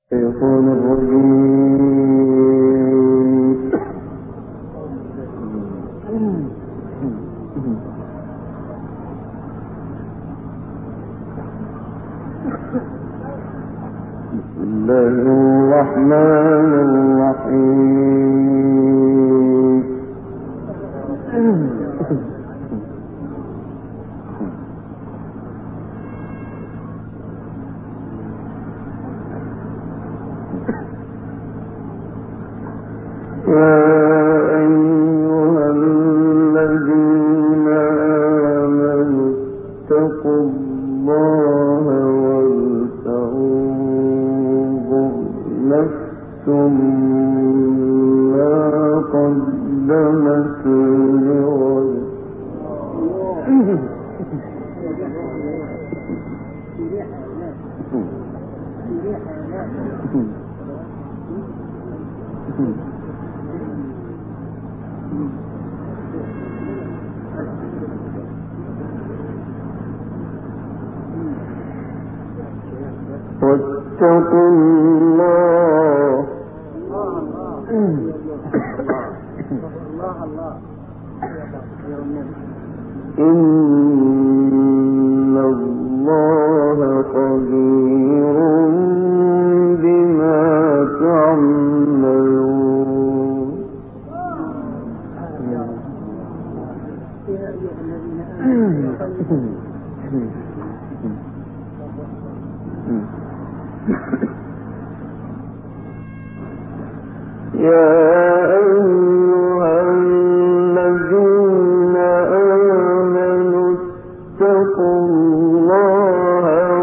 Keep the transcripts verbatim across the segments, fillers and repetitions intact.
الشيطان الرجيم. بسم الله الرحمن الرحيم. يا أيها الذين آمنوا اتقوا الله ولتنظر نفس ما قدمت لغد. واتقوا الله إن الله خبير بما تعملون. يا أيها الذين آمنوا اتقوا الله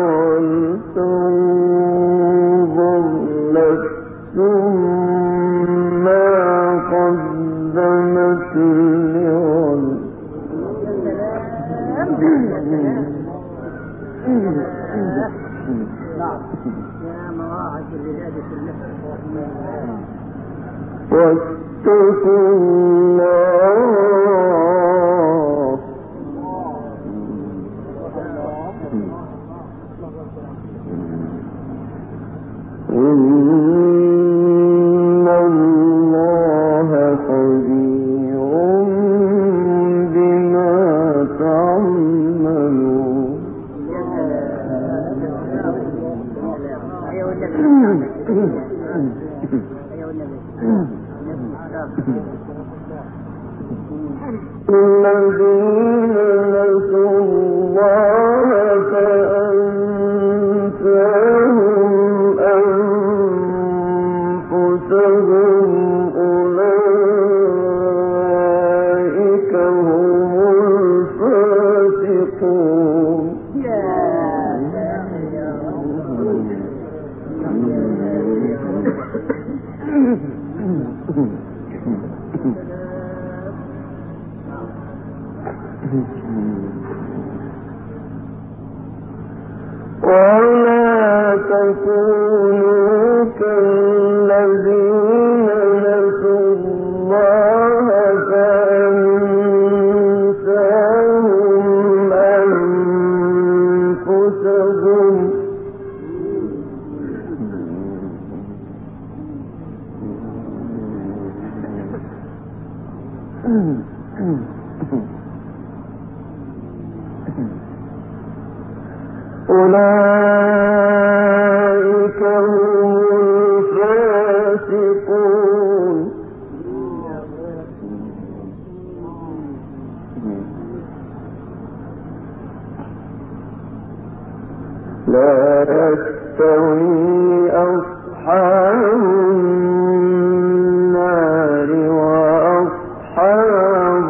ولتنظر نفس ما قدمت لغد. واتقوا الله إن الله خبير بما تعملون. الذين نسوا الله فأنساهم أنفسهم أولئك هم الفاسقون. ولا تكونوا كالذين نسوا الله فأنساهم أنفسهم أولئك هم الفاسقون. لا يستوي أصحاب النار وأصحاب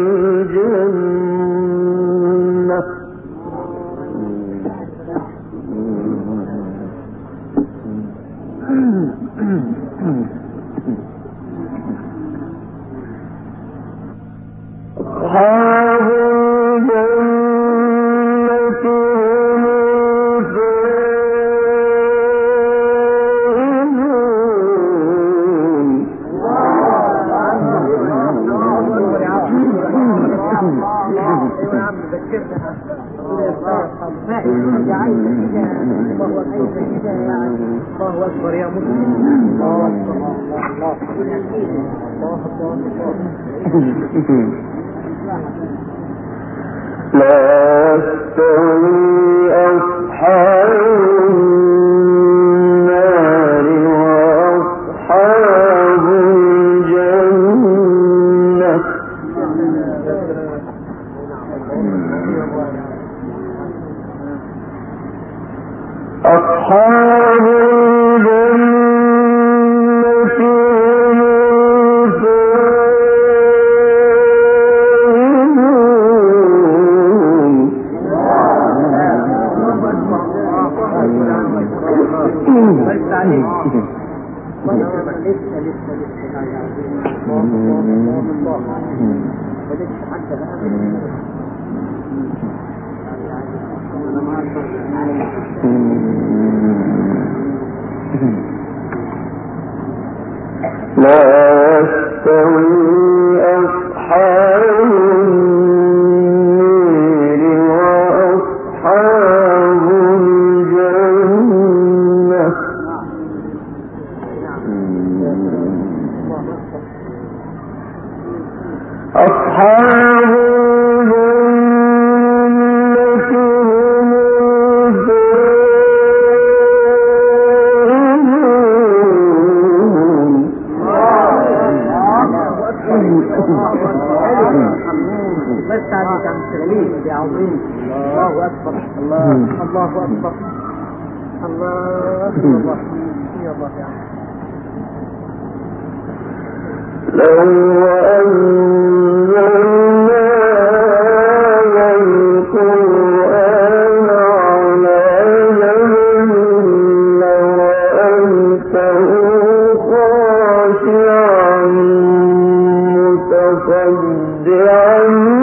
الجنة. أصحاب الجنة هم الفائزون. الله أكبر يا مسلم. الله أكبر. الله أكبر. لا يستوي أصحاب النار وأصحاب الجنة. أصحاب الجنة لا يستوي أصحاب النار وأصحاب الجنة. أصحاب الله أكبر. الله الله أكبر. الله الله يا الله يا لو أنزلنا هذا القرآن على جبل لرأيته خاشعا متصدعا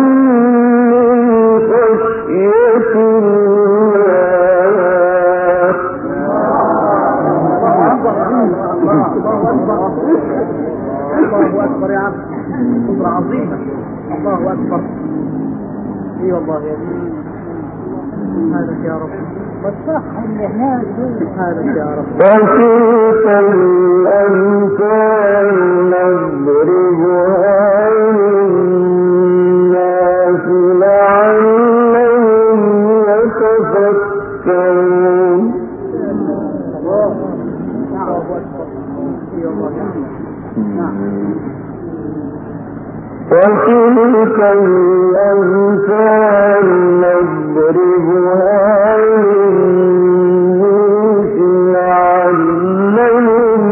عظيمة. الله أكبر. اي والله يا دين هذا يا رب والصح اللي هناك هذا يا رب. وتلك الأمثال نضربها للناس لعلهم يتفكرون. الله أكبر. اي والله نعم. وتلك الأمثال نضربها للناس لعلهم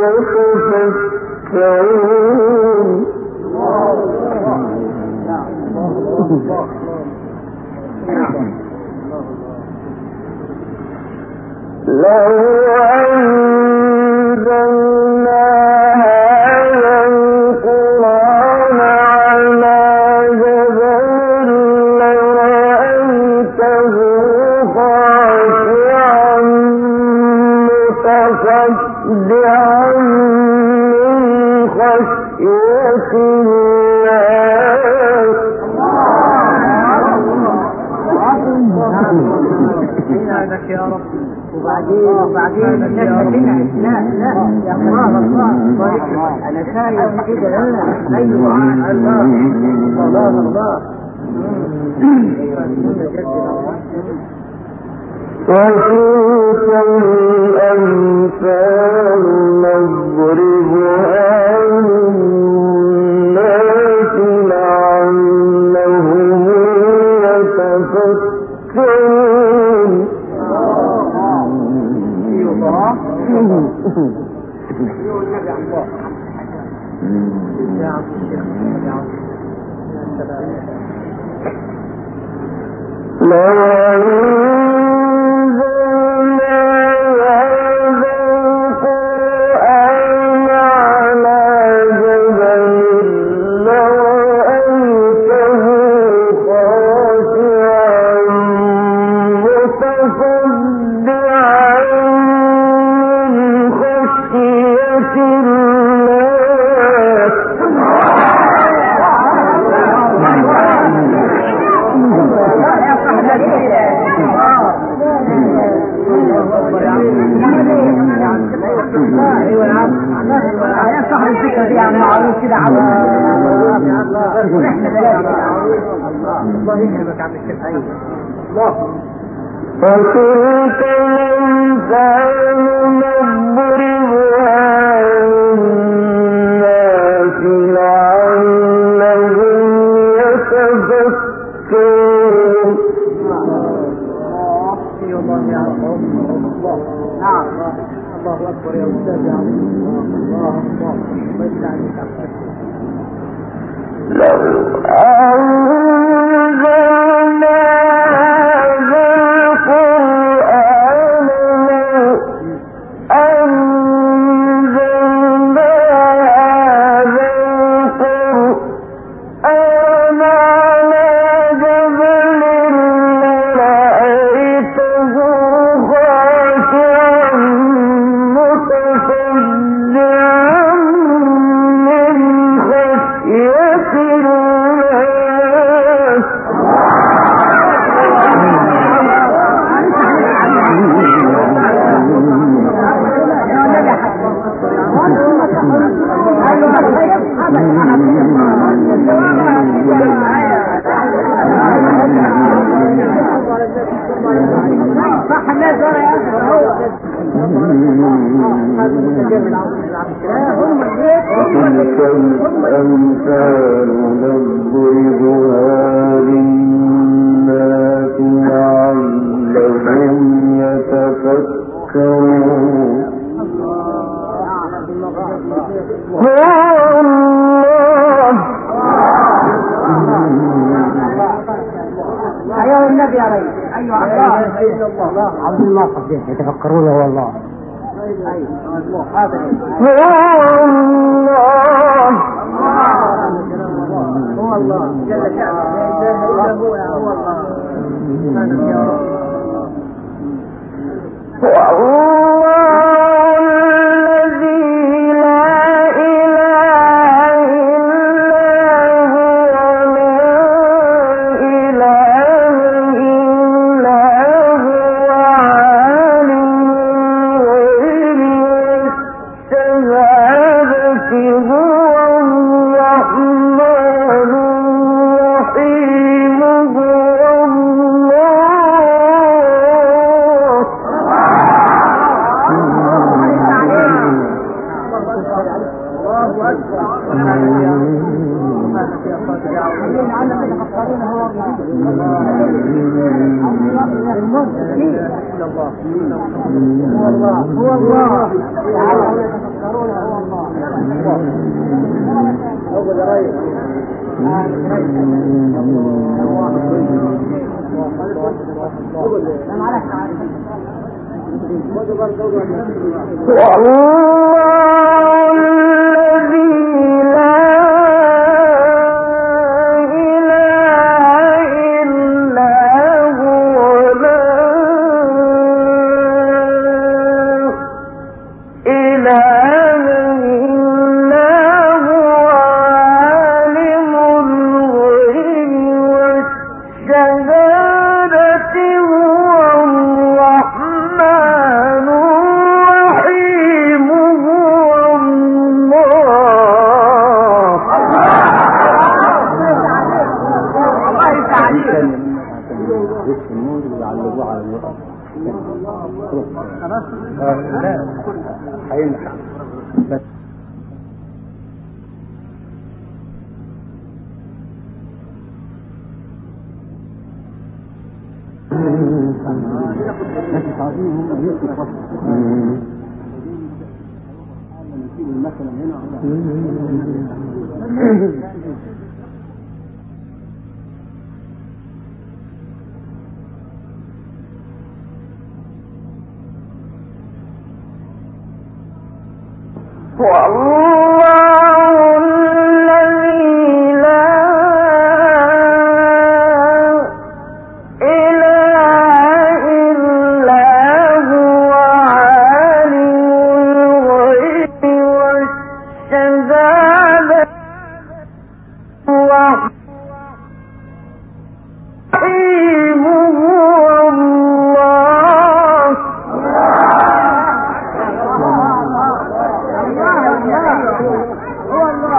يتفكرون. لو أنزلنا يا رب. وبعدين وبعدين لا لا لا يا الله الله انا شايف كده. ايوه الله الله الله. وتلك الأمثال نضربها للناس لعلهم يتفكرون. لا ايوه يا عم يا صاحب الفكره دي يا عم معروف كده عم الله يهبك عم الشيخ. الله وتلك الأمثال نضربها للناس لعلهم يتفكرون. نعم الله اكبر يا استاذ يا عم. الله الله لو أنزلنا هذا القرآن أنزلنا هذا القرآن على جبل لرأيته خاشعا متصدعا من خشية صح الناس ولا يا تلك الأمثال نضربها للناس لعلهم يتفكرون. هو الله ايوه النبي يا ريس. ايوه الله عبد الله صديق يتفكرون هو الله. ايوه هذا هو الله هو الله جل شأنه. لا اله الا هو هو الله سبحانك يا رب. هو الله الذي لا إله إلا هو لا إله إلا هو عالم الغيب والشهادة هو الرحمن الرحيم هو الله هو الله تعالى يتفكرون هو الله. أول رأي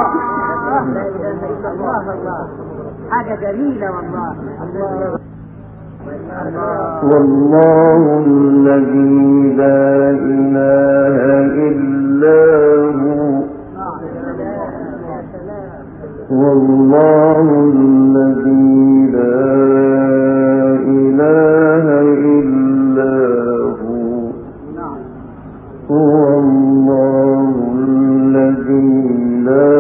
لا اله الا الله. الله حاجه جميله والله. والله الذي لا إله إلا هو والله الذي لا إله إلا هو هو الله الذي لا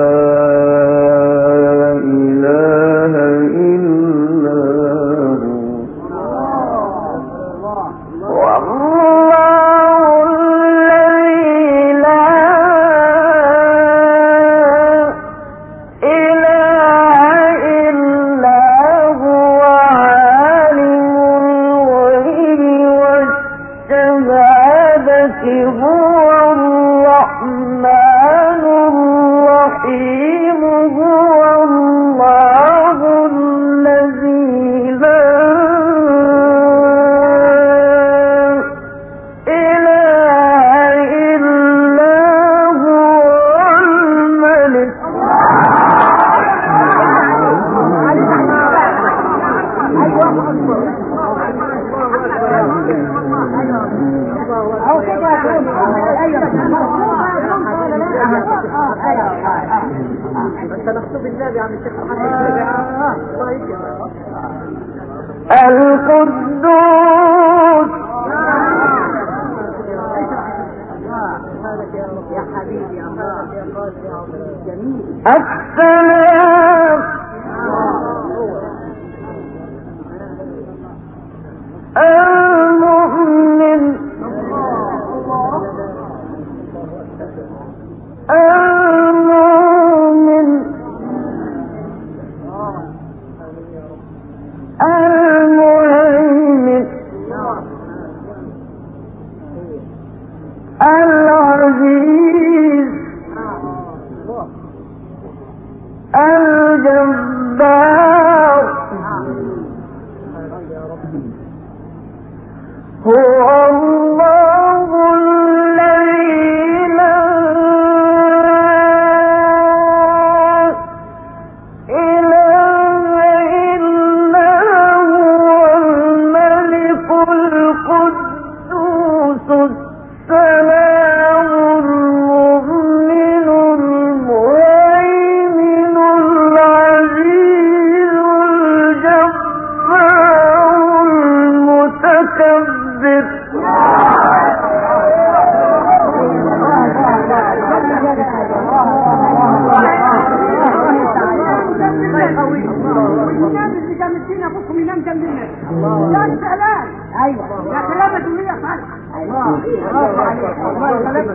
القدوس يا حبيبي الله جميل السلام المؤمن المؤمن المهيمن العزيز الجبار هو الله الذي لا إله إلا هو الملك القدوس السلام المؤمن المهيمن العزيز الجبار المتكبر ايوه يا كلامك اللي صح. الله برافو عليك. الله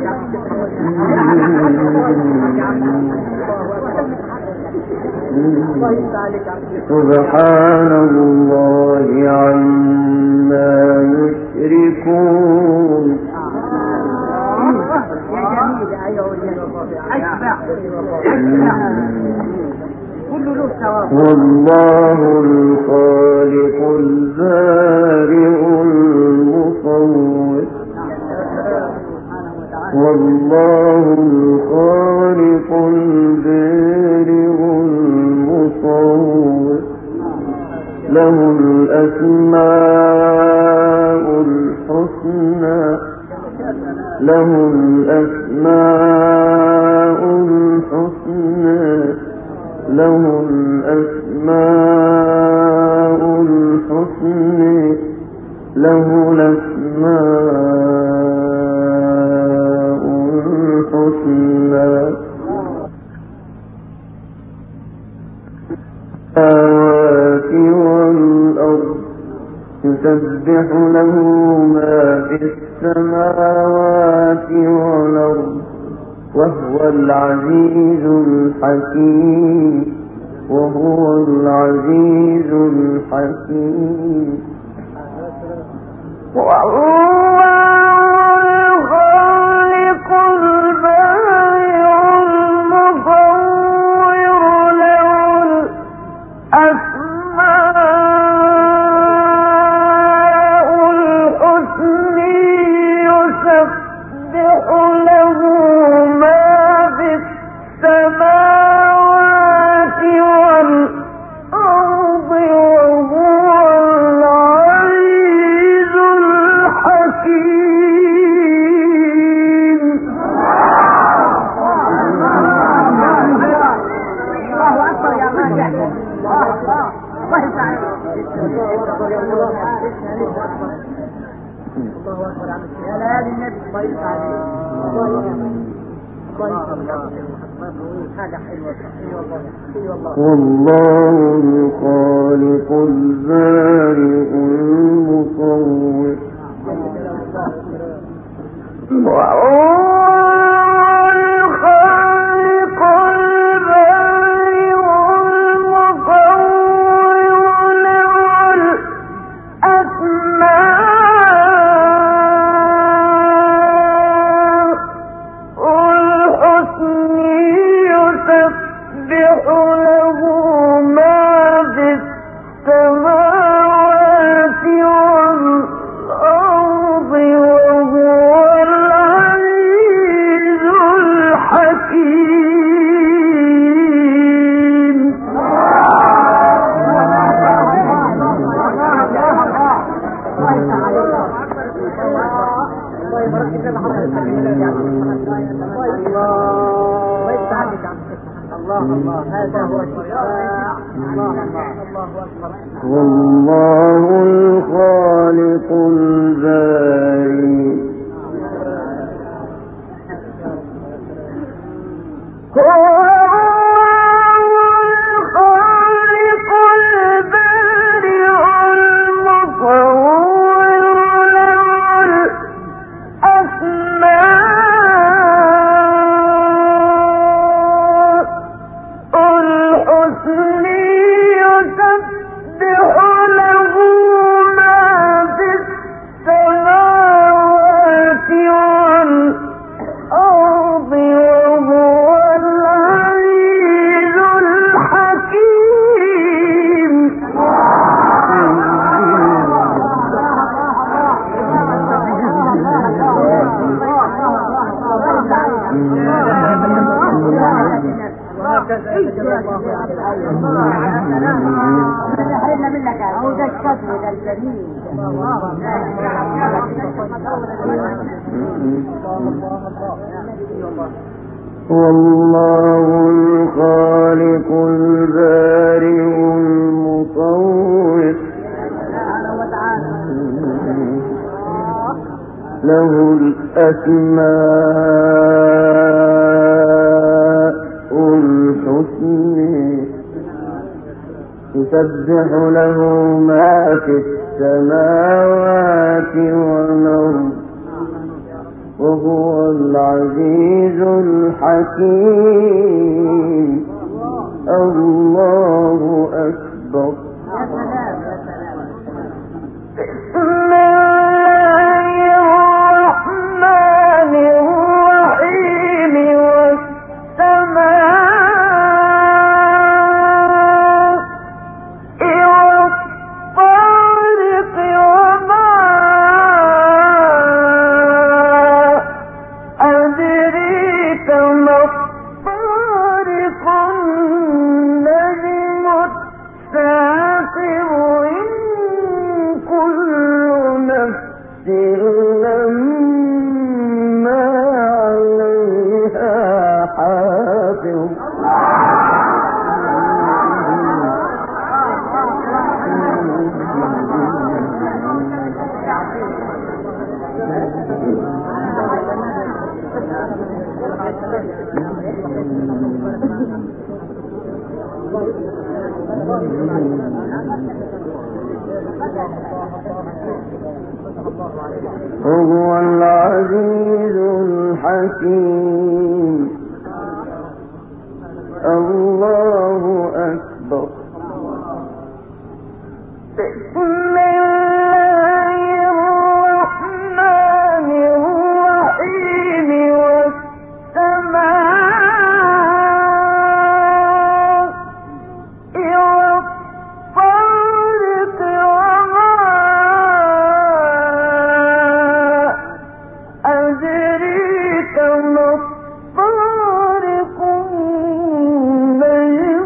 يسلمك. سبحان الله عما يشركون. يا جميل. ايوه اشبع كل له ثواب. والله الخالق البارئ المصور والله الخالق البارئ المصور له الأسماء الحسنى له الأسماء الحسنى له الأسماء الحسنى له الأسماء الحسنى السماوات والأرض يسبح له ما في السماوات والأرض وهو العزيز الحكيم وهو العزيز الحكيم والله الخالق البارئ المصور له الأسماء الحسنى يسبح له ما في السماوات والله الخالق البارئ المصور والله الخالق البارئ والله الخالق البارئ المصور له الأسماء الحسنى يسبح له ما في السماوات والأرض وهو العزيز الحكيم الله أكبر وهو العزيز الحكيم الله أكبر بسم الله الرحمن الرحيم والسماء أدريك ما الطارق النجم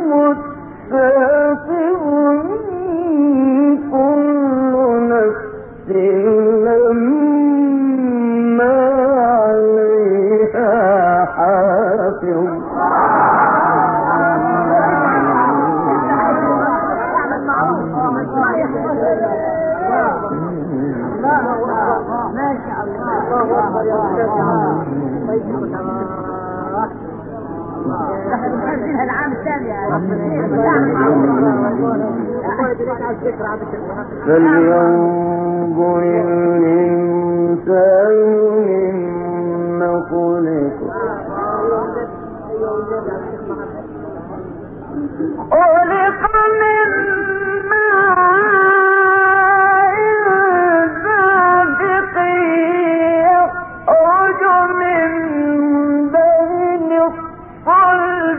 فلينظر الإنسان مما خلق خلق من ماء دافق يخرج من بين الصلب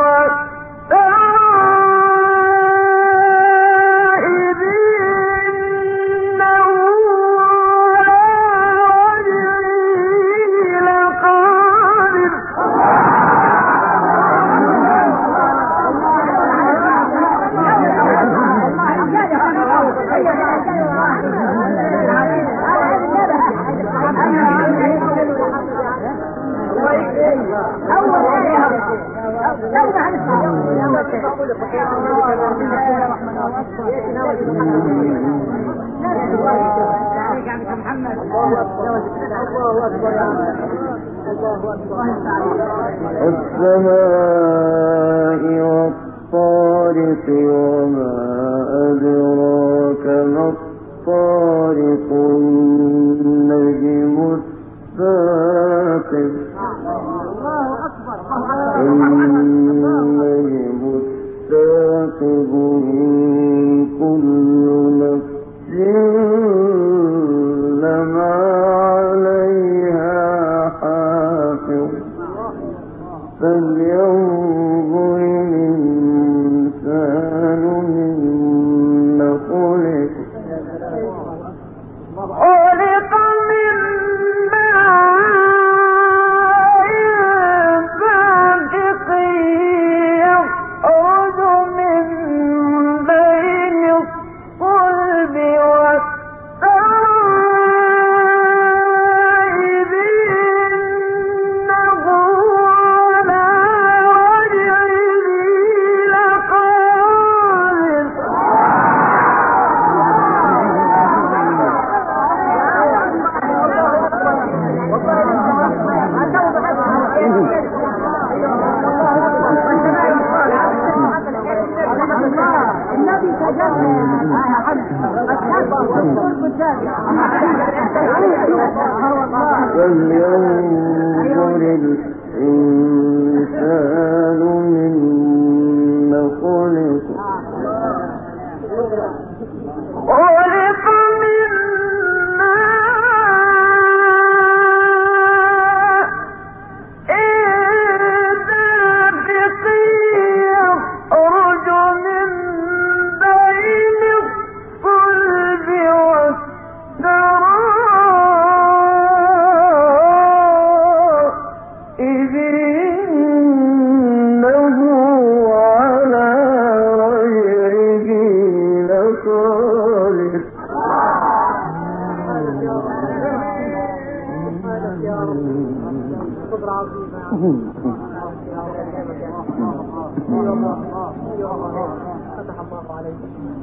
والترائب إنه على رجعه لقادر السماء والطارق وما أدراك ما الطارق النجم الثاقب النجم الثاقب إن كل نفس لما عليها حافظ فلينظر الإنسان مما خلق خلق من ماء دافق يخرج من بين الصلب والترائب إنه على رجعه لقادر النبي تجلى يا حمد فلينظر الإنسان مما خلق خلق من ماء دافق يخرج من بين الصلب والترائب إنه على رجعه لقادر فتح الله عليك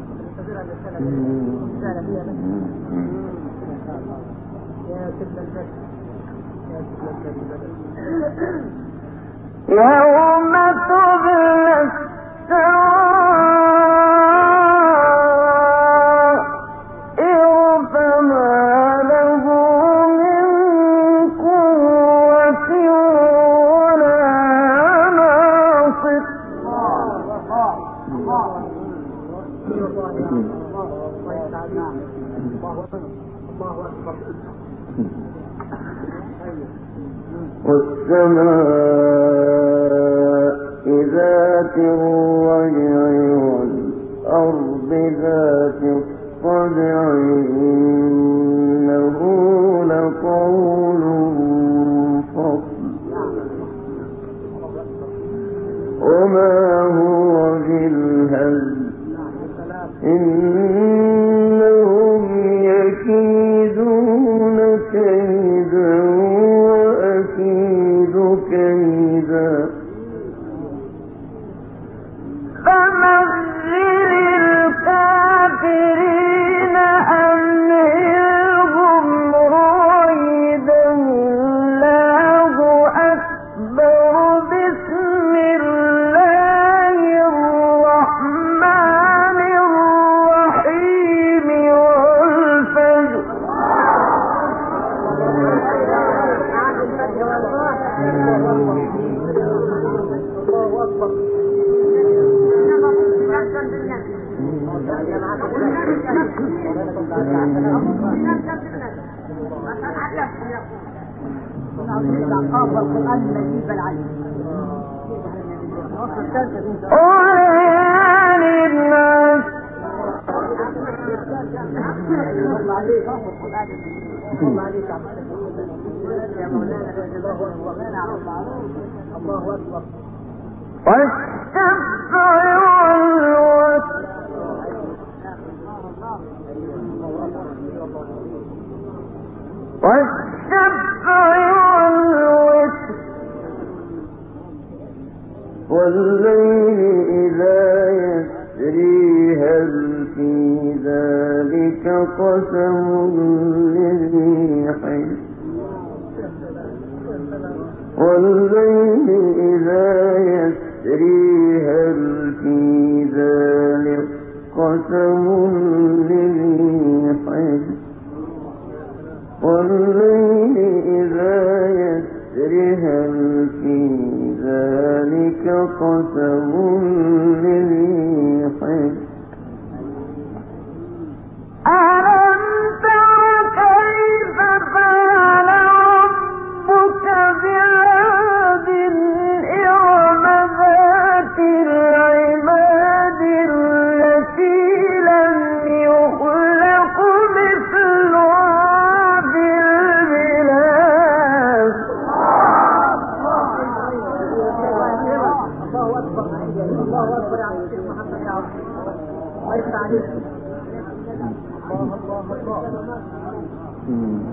يا سيدنا البشر يا سيدنا البشر يوم تبلى السرائر فما له من قوة ولا ناصر والسماء ذات الرجع والأرض ذات الصدع إنه لقول فصل وما هو بالهزل إنهم يكيدون كيدا وأكيد كيدا فمهل الكافرين أمهلهم رويدا الله أكبر بسم الله الرحمن والليل إذا يسري هل في ذلك قسم لذي حجر والليل إذا يسري هل في ذلك قسم لذي حجر والليل إذا يسري هل في ذلك قسم لذي حجر ألم تر كيف فعل ربك بعاد إرم ذات العماد التي لم يخلق مثلها في البلاد الله أكبر الله أكبر يا عم الشيخ محمد يا عم الله يفتح عليك الله الله الله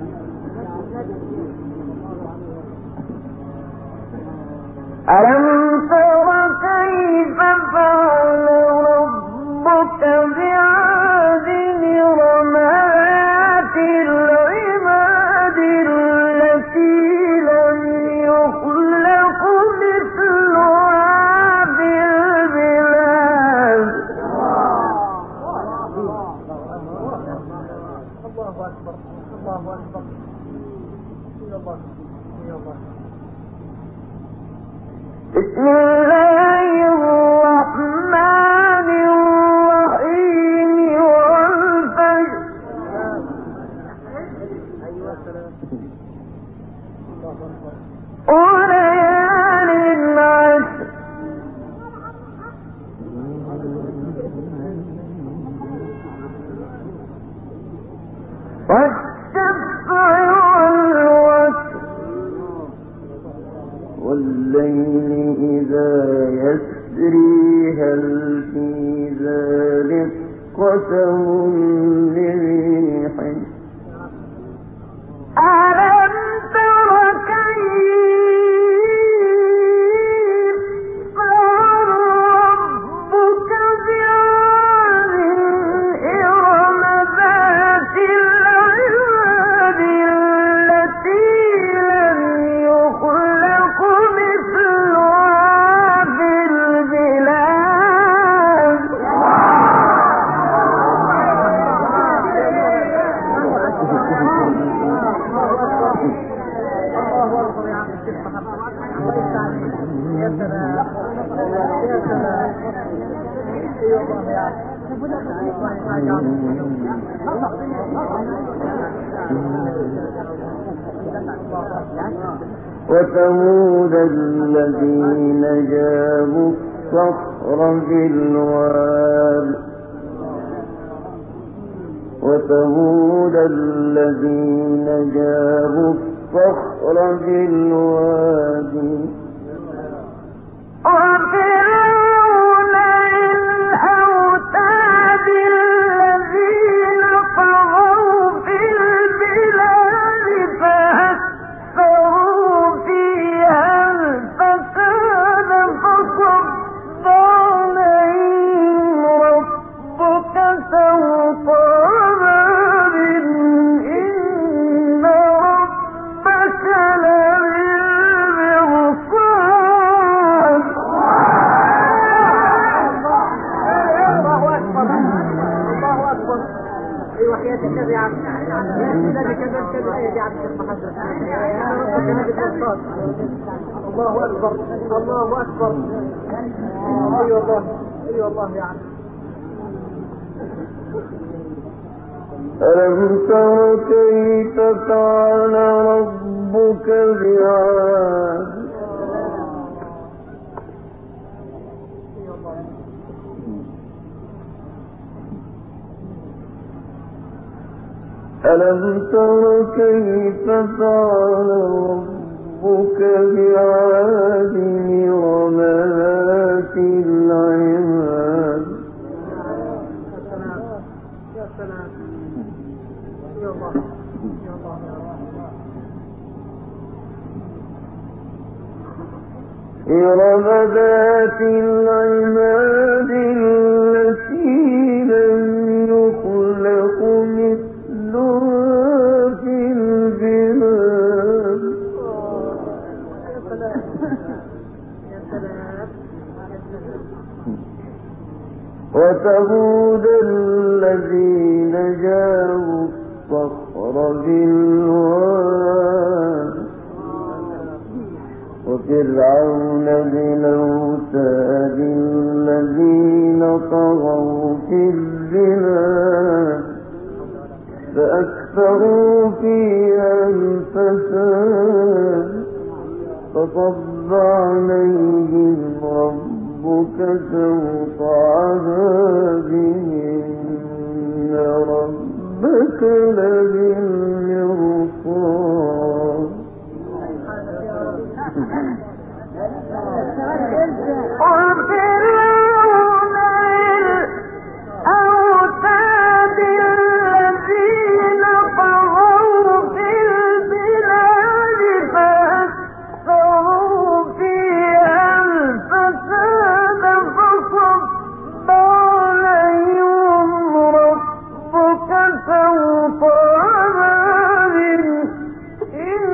ألم تر كيف فعل ربك بعاد إرم ذات العماد التي لم يخلق مثلها في البلاد الله أكبر الله أكبر يا الله يا الله بسم الله الرحمن الرحيم والفجر أيوة سلام الله أكبر وليال عشر والشفع والوتر والليل إذا يسري هل في ذلك قسم لذي حجر ألم تر كيف فعل ربك بعاد إرم ذات العماد التي لم يخلق مثلها في البلاد الله أكبر يا عم الشيخ محمد الله يفتح عليك يا سلام يا سلام أيوة الله يا عم وثمود الذين جابوا الصخر بالواد وثمود الذين جابوا الصخر بالوادي وفرعون الأوتاد الذين طغوا في البلاد فأكثروا فيها الفساد فصب عليهم ربك سوط عذاب إن ربك لبالمرصاد الله أكبر الله أكبر أيوة حياة النبي يا عم يا النبي كذلك الآية دي عم الشيخ محمد يا ربك لبالمرصاد الله أكبر الله أكبر. أي والله أي والله يعني. ألم تر كيف فعل ربك بعاد ألم تر كيف فعل ربك بعاد إرم ذات العماد. يا سلام يا الله يا الله يا إرم ذات العماد التي لم يخلق مثلها في البلاد. يا سلام يا سلام. وثمود الذين جابوا الصخر بالواد وفرعون بالأوتاد الذين طغوا في البلاد فأكثروا فيها الفساد فصب عليهم ربك سوط عذاب إن ربك لبالمرصاد. وفرعون الأوتاد الذين طغوا في البلاد فأكثروا فيها الفساد فصب عليهم ربك سوط عذاب إن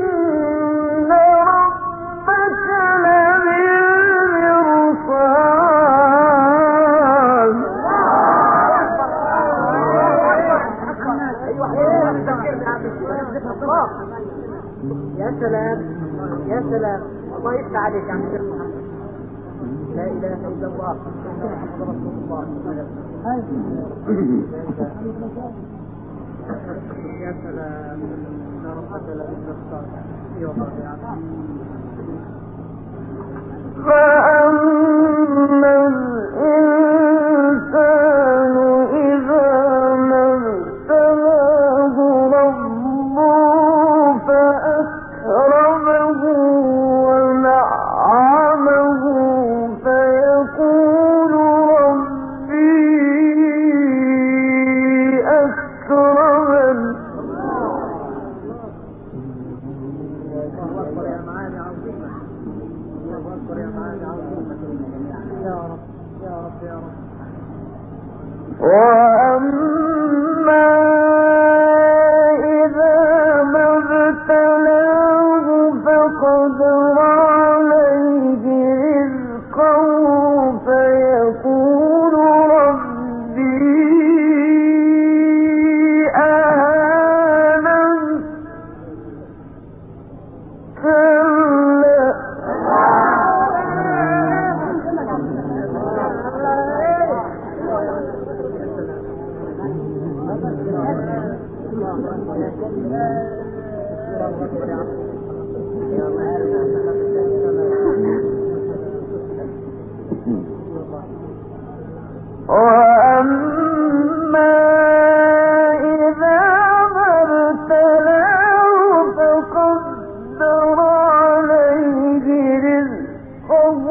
ربك لبالمرصاد. يا سلام يا سلام. الله يفتح عليك يا عم الشيخ محمد. لا اله الا الله محمد رسول الله. يا سلام يا رب لبالمرصاد. اي والله يا عم. فأما الإنسان إذا ما ابتلاه ربه فأكرمه ونعمه فيقول ربي أكرمن. الله اكبر يا معاني عظيمه. الله اكبر يا معاني عظيمه. يا رب يا رب يا رب. وأما إذا ما ابتلاه فقدر عليه رزقه فيقول ربي أهانن. كلا وأما إذا ما ابتلاه فقدر عليه رزقه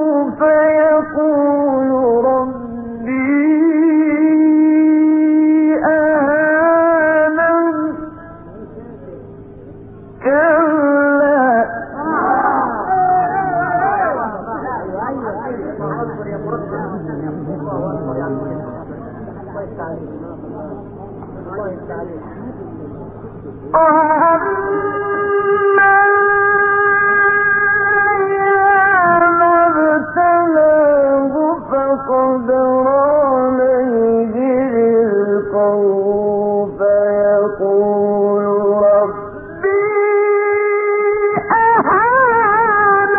فيقول ربي أهانن. كلا وأما إذا ما ابتلاه فقدر عليه رزقه فيقول ربي أهانن.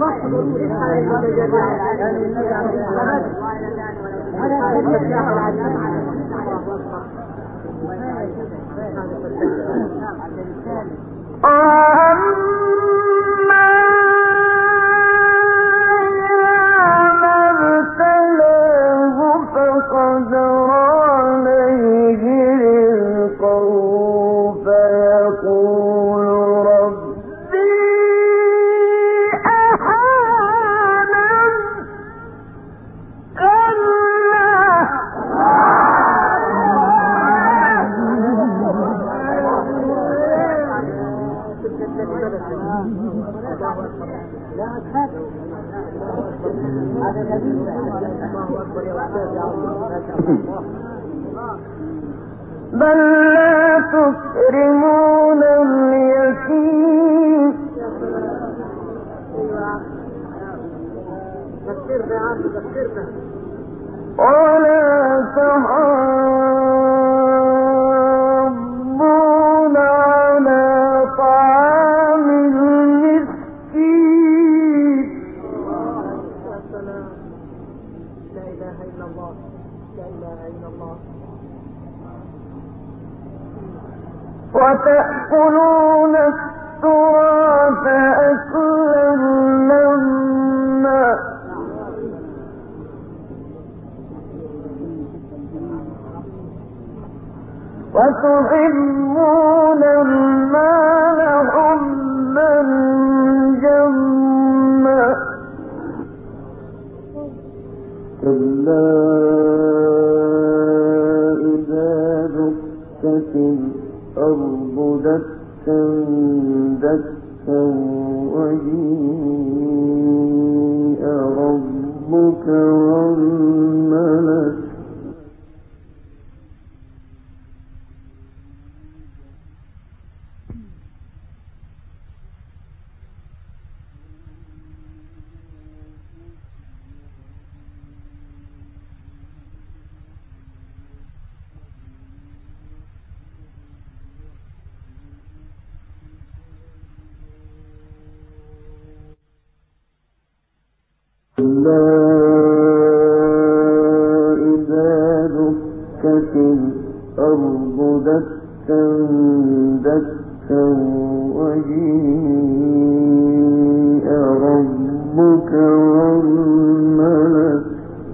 بل لا تكرمون اليتيم ولا تحاضون على طعام المسكين. لا إله إلا الله، لا إله إلا الله. وتأكلون التراث أكلا لما وتحبون المال حبا جما كلا إذا دكت الأرض دكا دكا وجيء ربك والملك كلا إذا دكت الأرض دكا دكا وجيء ربك والملك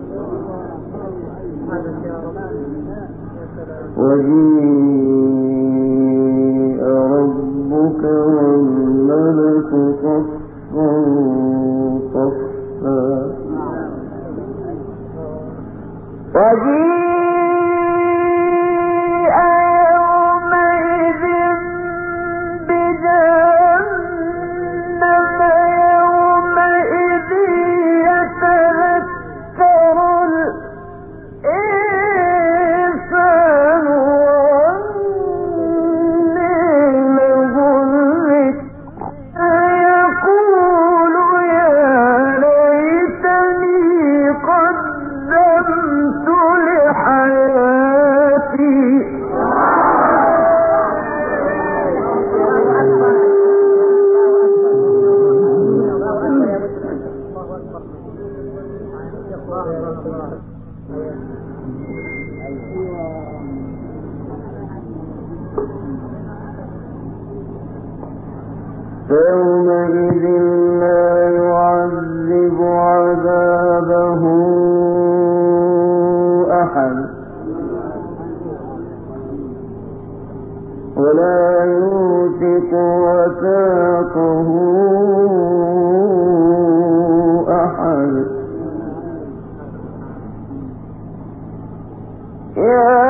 وجيء ربك والملك صفا صفا وجيء يومئذ بجهنم يومئذ يتذكر الإنسان وأنى له الذكر يقول يا ليتني قدمت لحياتي. فيومئذ لا يعذب عذابه أحد ولا يوثق وثاقه أحد. يا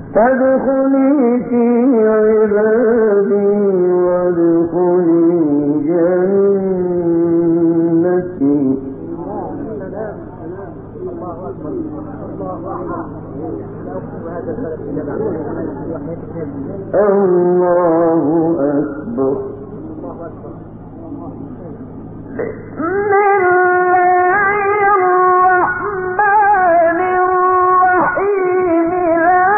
فادخلي في عبادي وادخلي جنتي. الله أكبر. بسم الله الرحمن الرحيم. لا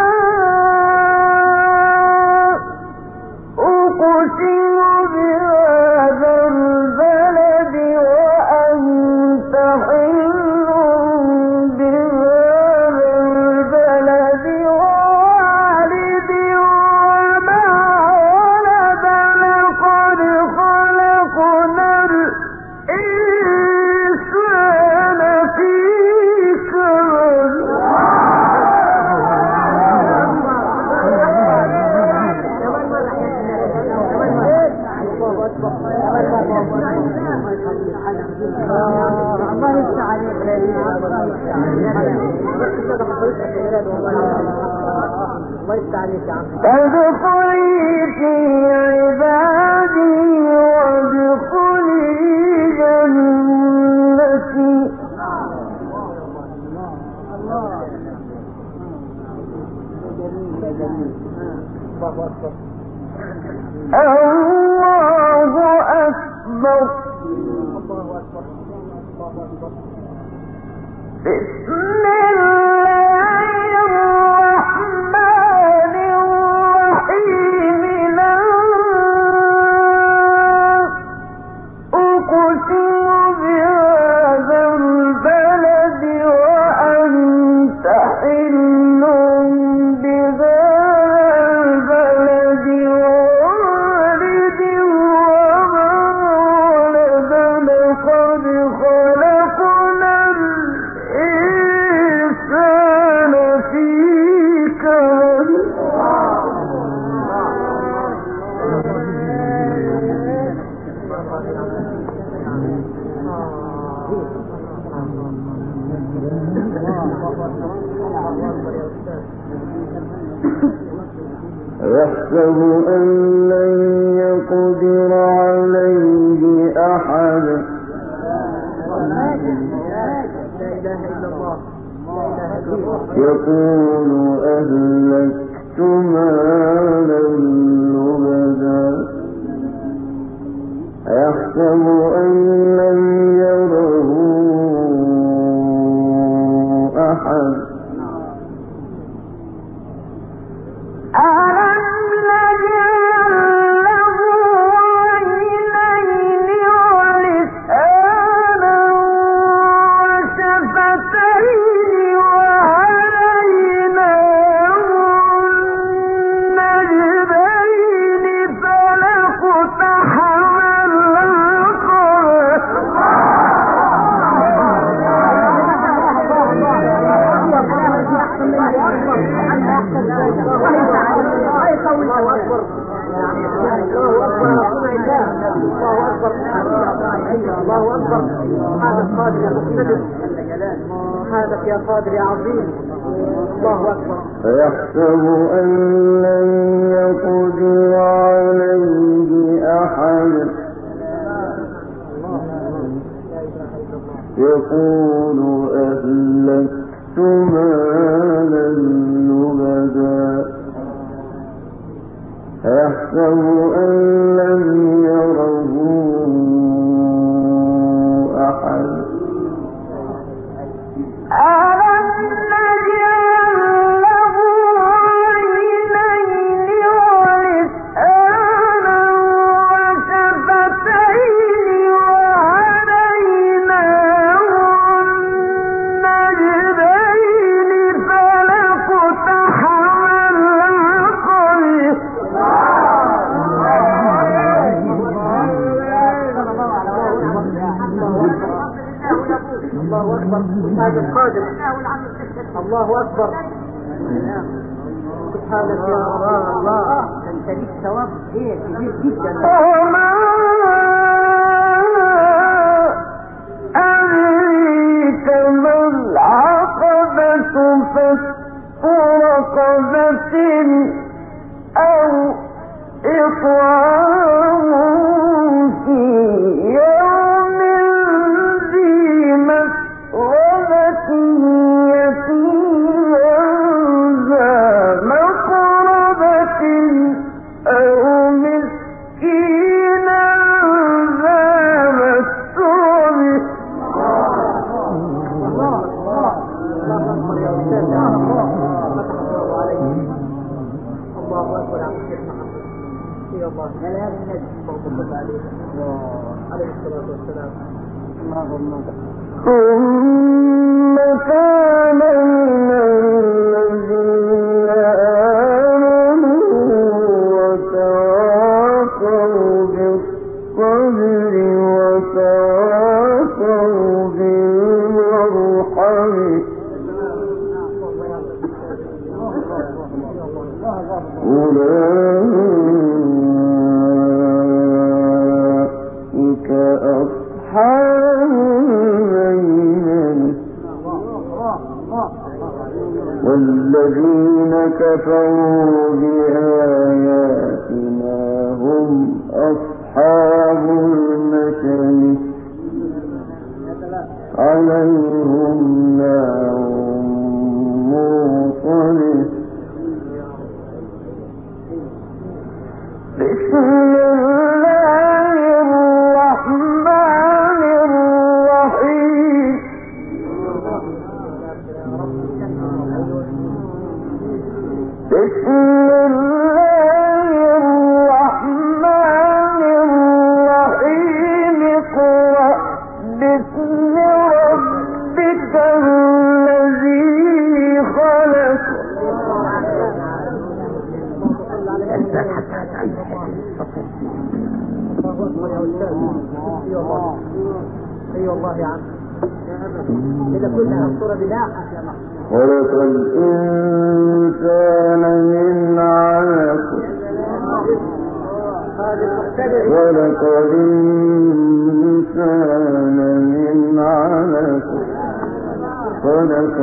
أقسم بهذا البلد وأنت حل بهذا البلد ووالد وما ولد. لقد خلقنا الإنسان في كبد. الله يفتح عليك. الله يفتح عليك يا عم. فادخلي في عبادي وادخلي جنتي. الله أكبر. بسم الله الرحمن الرحيم. لا أقسم بهذا البلد وأنت حل بهذا البلد ووالد وما ولد. لقد خلقنا الإنسان في كبد. يحسب أن لن يقدر عليه أحد. يقول أهلكت مالا لبدا. يحسب أن لن يره أحد. ألم نجعل له عينين ولسانا وشفتين وهديناه النجدين فلاقتحم الله أكبر. هذا القادر يا مقتدر. هذا يا قادر يا عظيم. الله أكبر. يحسب أن لن يقدر عليه أحد. يقول أهلكت مالا لبدا. يحسب أن لم يره أحد. ألم نجعل له عينين ولسانا وشفتين وهديناه النجدين فلاقتحم العقبة. الله أكبر. هذا القادر. الله أكبر. سبحانك يا الله. أنت ليك ثواب إيه كبير جدا. وما أدريك ما العقبة فك رقبة. رقبة أو إطعام في يوم ذي مسغبة يتيما ذا مقربة أو مسكينا ذا متربة. الله أكبر عن الشيخ محمد يا الله هلا النبي صلى الله عليه عليه الصلاة والسلام. ثم كان من الذين آمنوا وتواصوا بالصبر وتواصوا بالمرحمة أولئك أصحاب الميمنة. والذين كفروا بآياتنا هم أصحاب المشأمة عليهم نار موصدة. بسم الله الرحمن الرحيم. بسم الله الرحمن الرحيم. اقرأ باسم ربك الذي خلق. اي والله يا عم اذا كنا نذكر بالله. خلق الإنسان من علق. خلق الإنسان من علق. خلق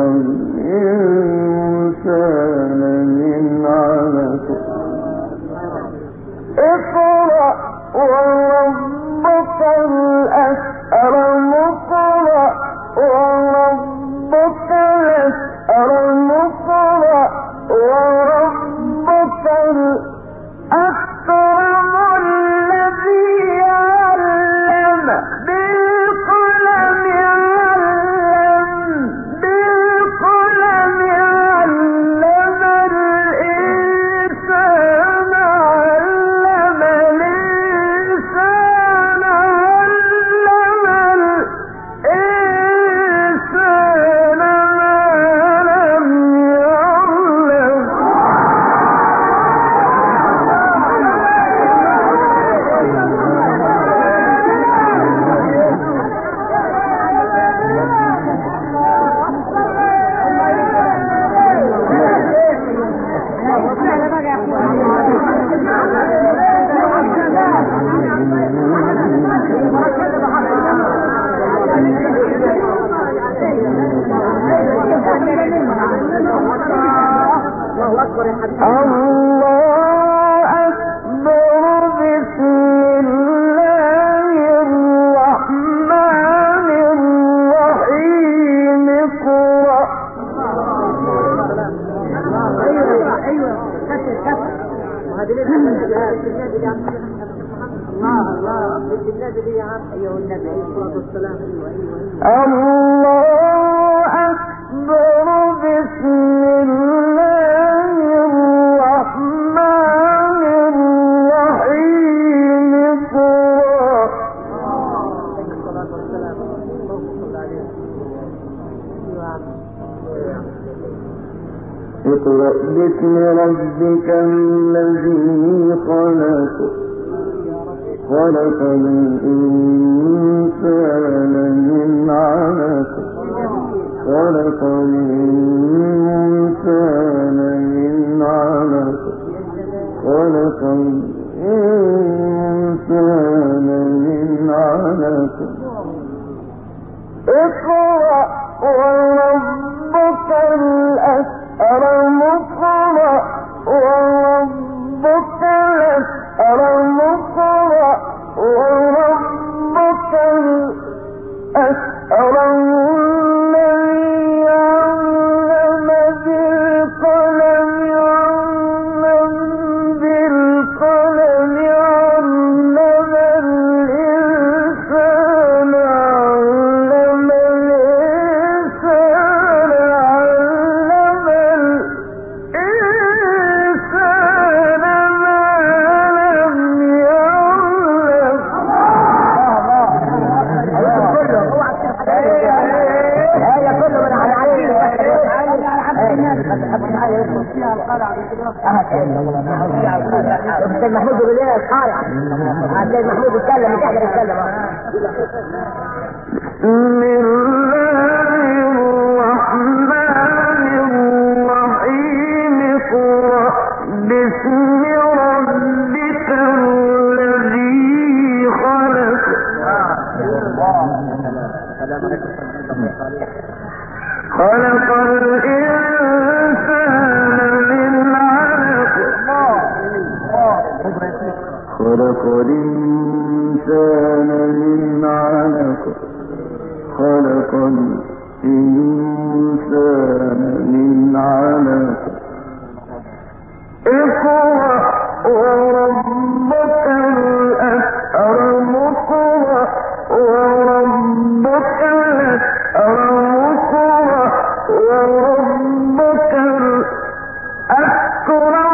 الإنسان من علق. اقرأ وربك الأكرم. اقرأ وربك الأكرم. اقرأ وربك الأكرم الذي علم بالقلم. علم بالقلم. علم الإنسان. علم الإنسان. علم الإنسان ما لم يعلم. الله أكبر يا حبيبي. الله أكبر. بسم الله الرحمن الرحيم. اقرأ. ايوه ايوه كسر كسر وهذه ليه النادي يا عم. الله الله النادي دي يا عم. ايوه النبي عليه الصلاة والسلام. ايوه ايوه الله أكبر. بسم الله الرحمن الرحيم. اقرأ. الصلاة والسلام. اللهم صل عليه. ايوه يا عم. اقرأ باسم ربك الذي خلق. خلق الإنسان من علق. خلق الإنسان من علق. خلق الإنسان من علق. اقرأ وربك الأكرم. اقرأ السيد محمود بالله القارع السيد محمود يتكلم مش قادر يتكلم. بسم الله الرحمن الرحيم اقرأ باسم ربك الذي خلق خلق خلق الإنسان من علق خلق الإنسان من علق اقرأ وربك الأكرم اقرأ وربك الأكرم اقرأ وربك الأكرم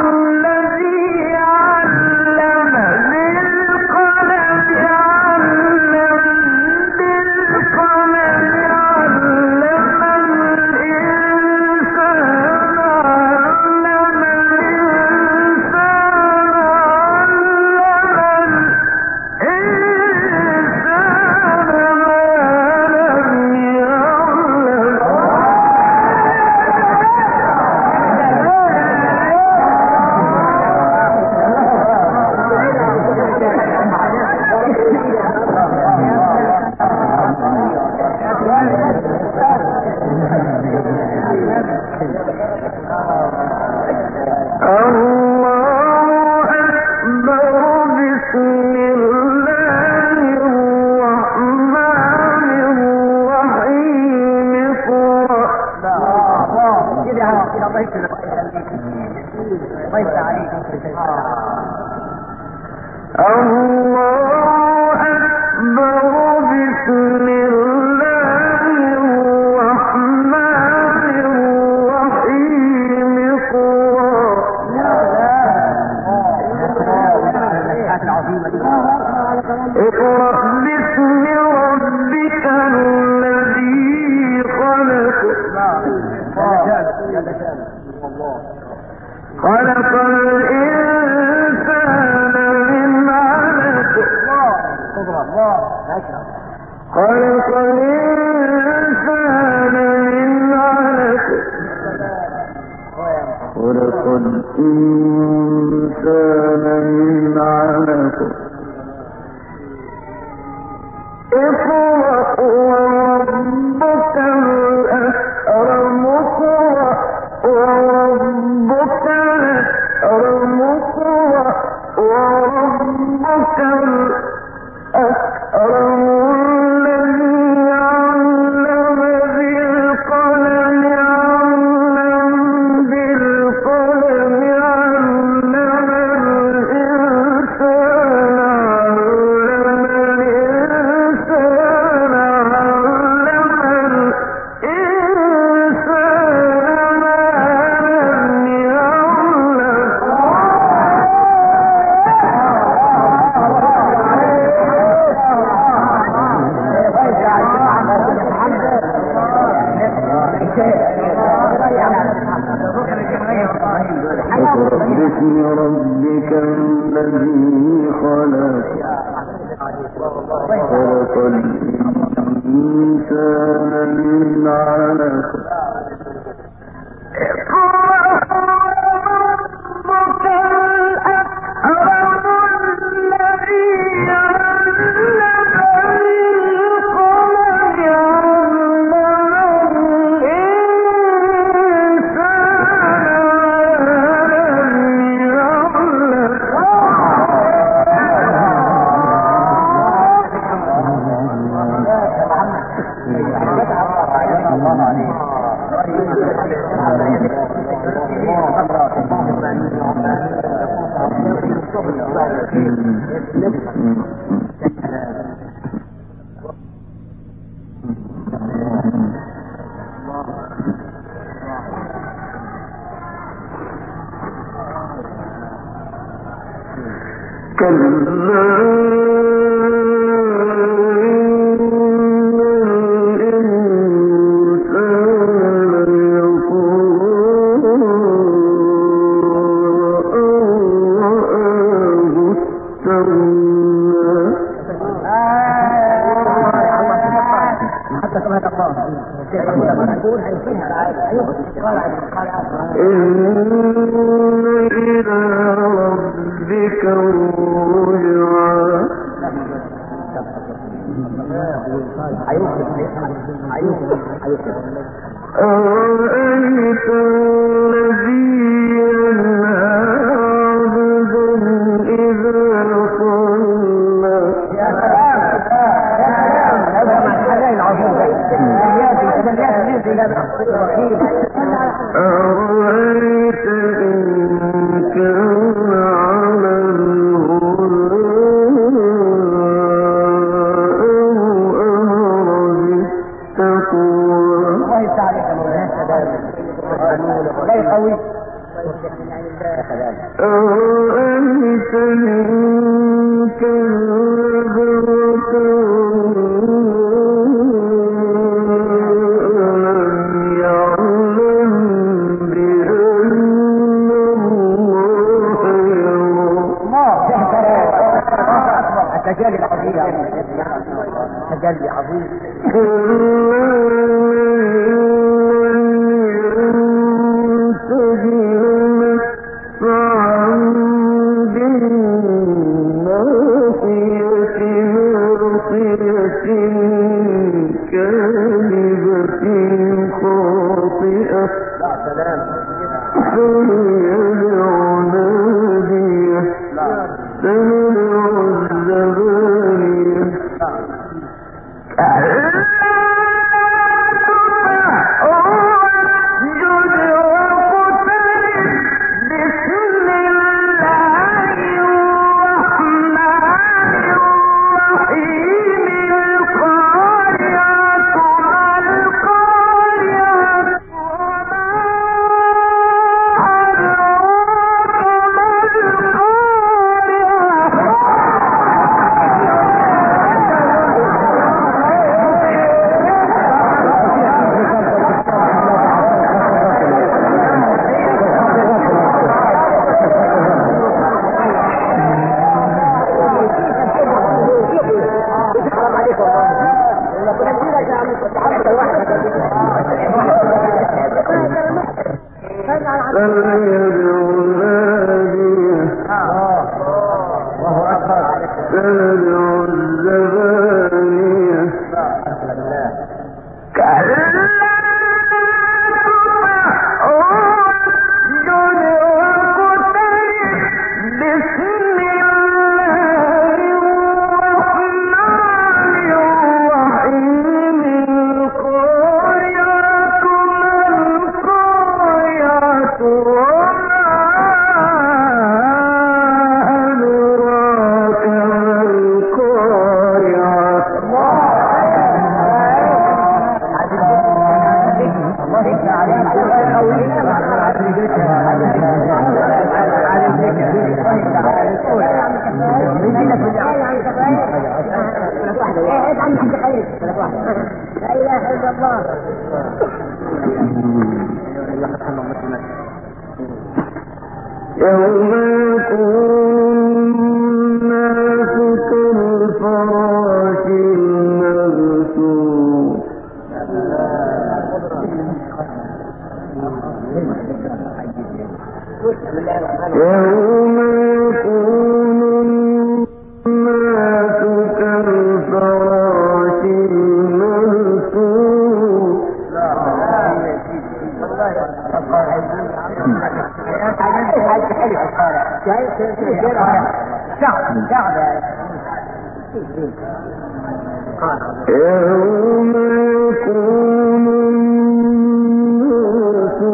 خلق الإنسان من علق خلق الإنسان من علق خلق الإنسان من علق اقرأ وربك الأكرم اقرأ وربك الأكرم اقرأ وربك الأكرم الذي علم بالقلم علم بالقلم علم الإنسان علم الإنسان علم الإنسان ما لم اقرأ باسم ربك الذي خلق خلق الإنسان من علق يوم يكون الناس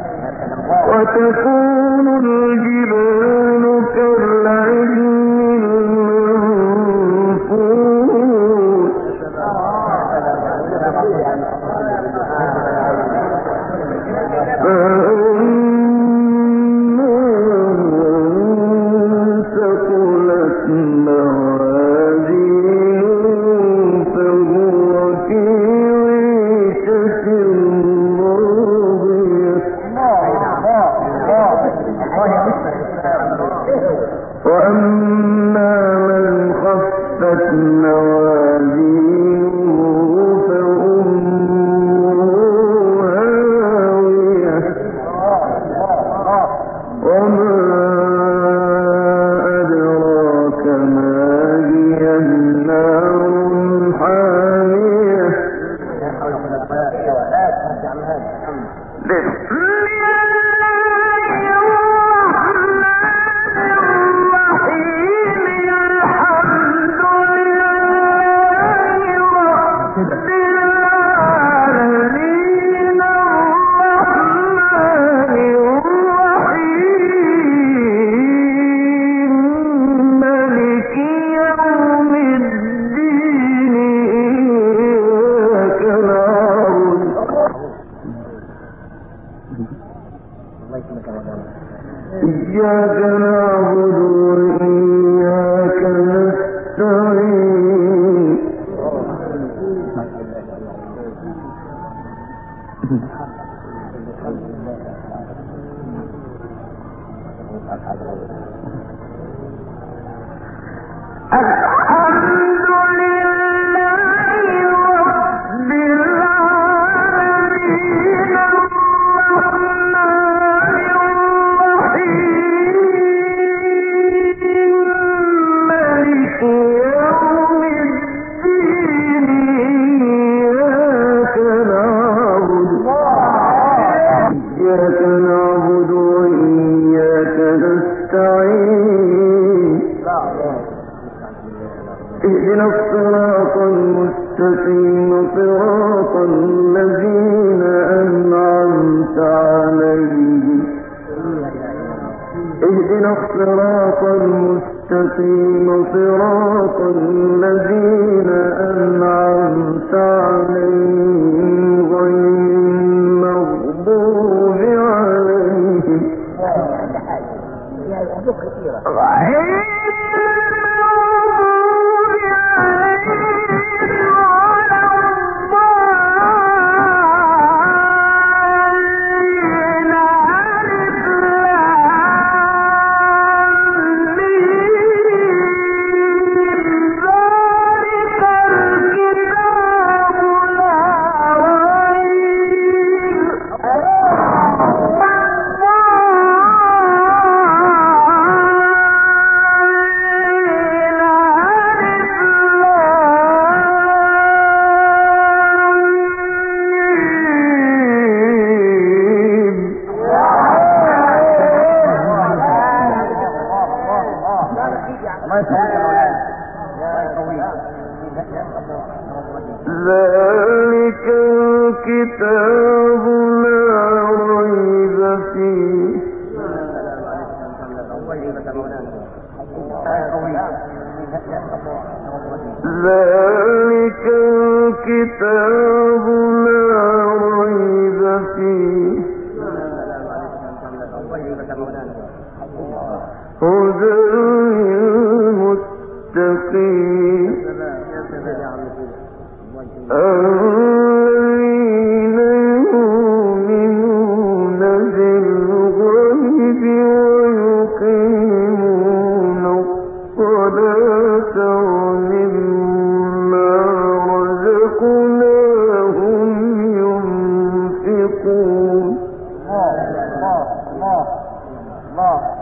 وتكون الجبال كالعهن المنفوش فأما من ثقلت موازينه فهو في عيشة وأما من خفت موازينه فأمه هاوية وما أدراك ما هي النار حامية إياك نعبد وإياك نستعين الحمد لله رب العالمين الرحمن مالك يوم الدين إياك نعبد إياك نعبد وإياك نستعين اهدنا الصراط المستقيم صراط الذين أنعمت عليهم اهدنا الصراط المستقيم صراط الذين أنعمت عليهم غير المغضوب عليهم غير ذلك الكتاب لا ريب فيه ذلك الكتاب لا ريب فيه هدى للمتقين الذين يؤمنون بالغيب ويقيمون الصلاة ومما رزقناهم ينفقون الله الله الله